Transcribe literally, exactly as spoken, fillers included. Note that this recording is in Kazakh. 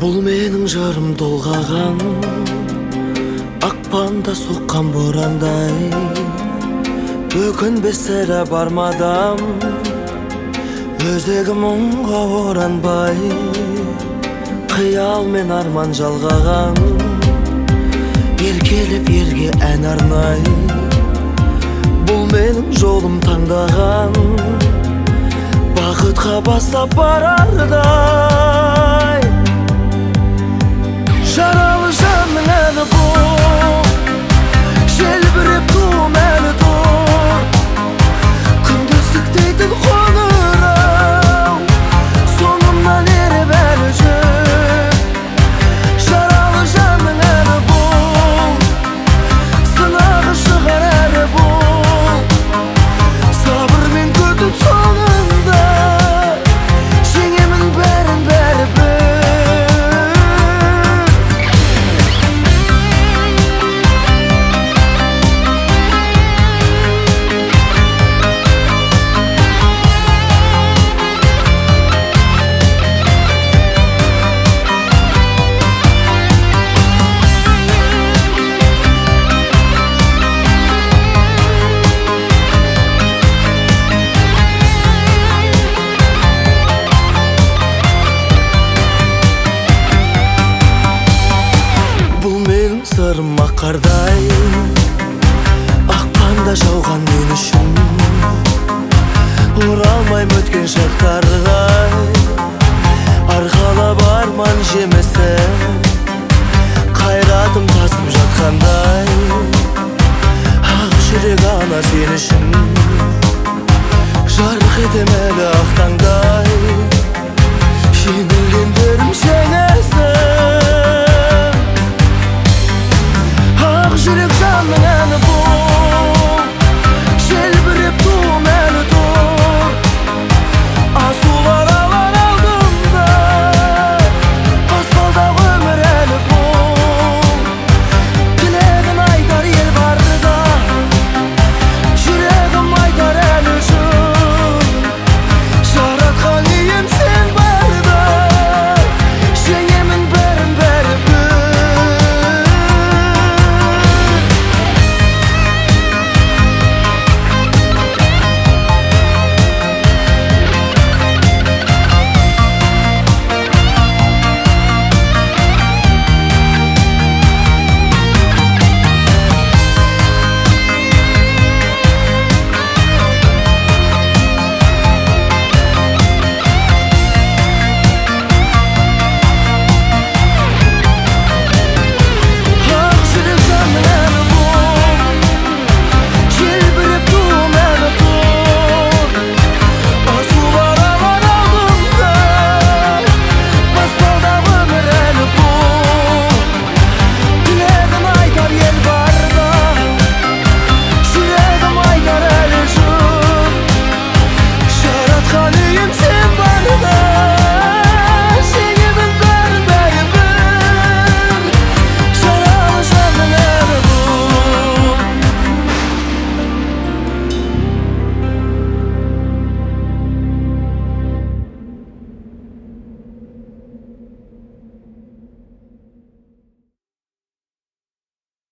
Бұл менің жарым толғаған, ақпанда соққан борандай, өкінбес сірә бармадам, өзегі мұңға оранбай. Қиял мен арман жалғаған, еркелеп ерге ән арнай. Бұл менің жолым таңдаған, бақытқа бастап барардай. Жаралы жанның әні бұл, желбіреп туым әлі тұр. Күндіздік дейтін қоңырау, соңымнан еріп әлі жүр. Жаралы жанның әні бұл, сынағы шығар әлі бұл. Сабырмен күтіп соңында, жеңемін бәрін бәрібір. Сырым аққардай, ақпанда жауған мен үшін. Оралмайым өткен шақтарға, арқалап арман жемесі.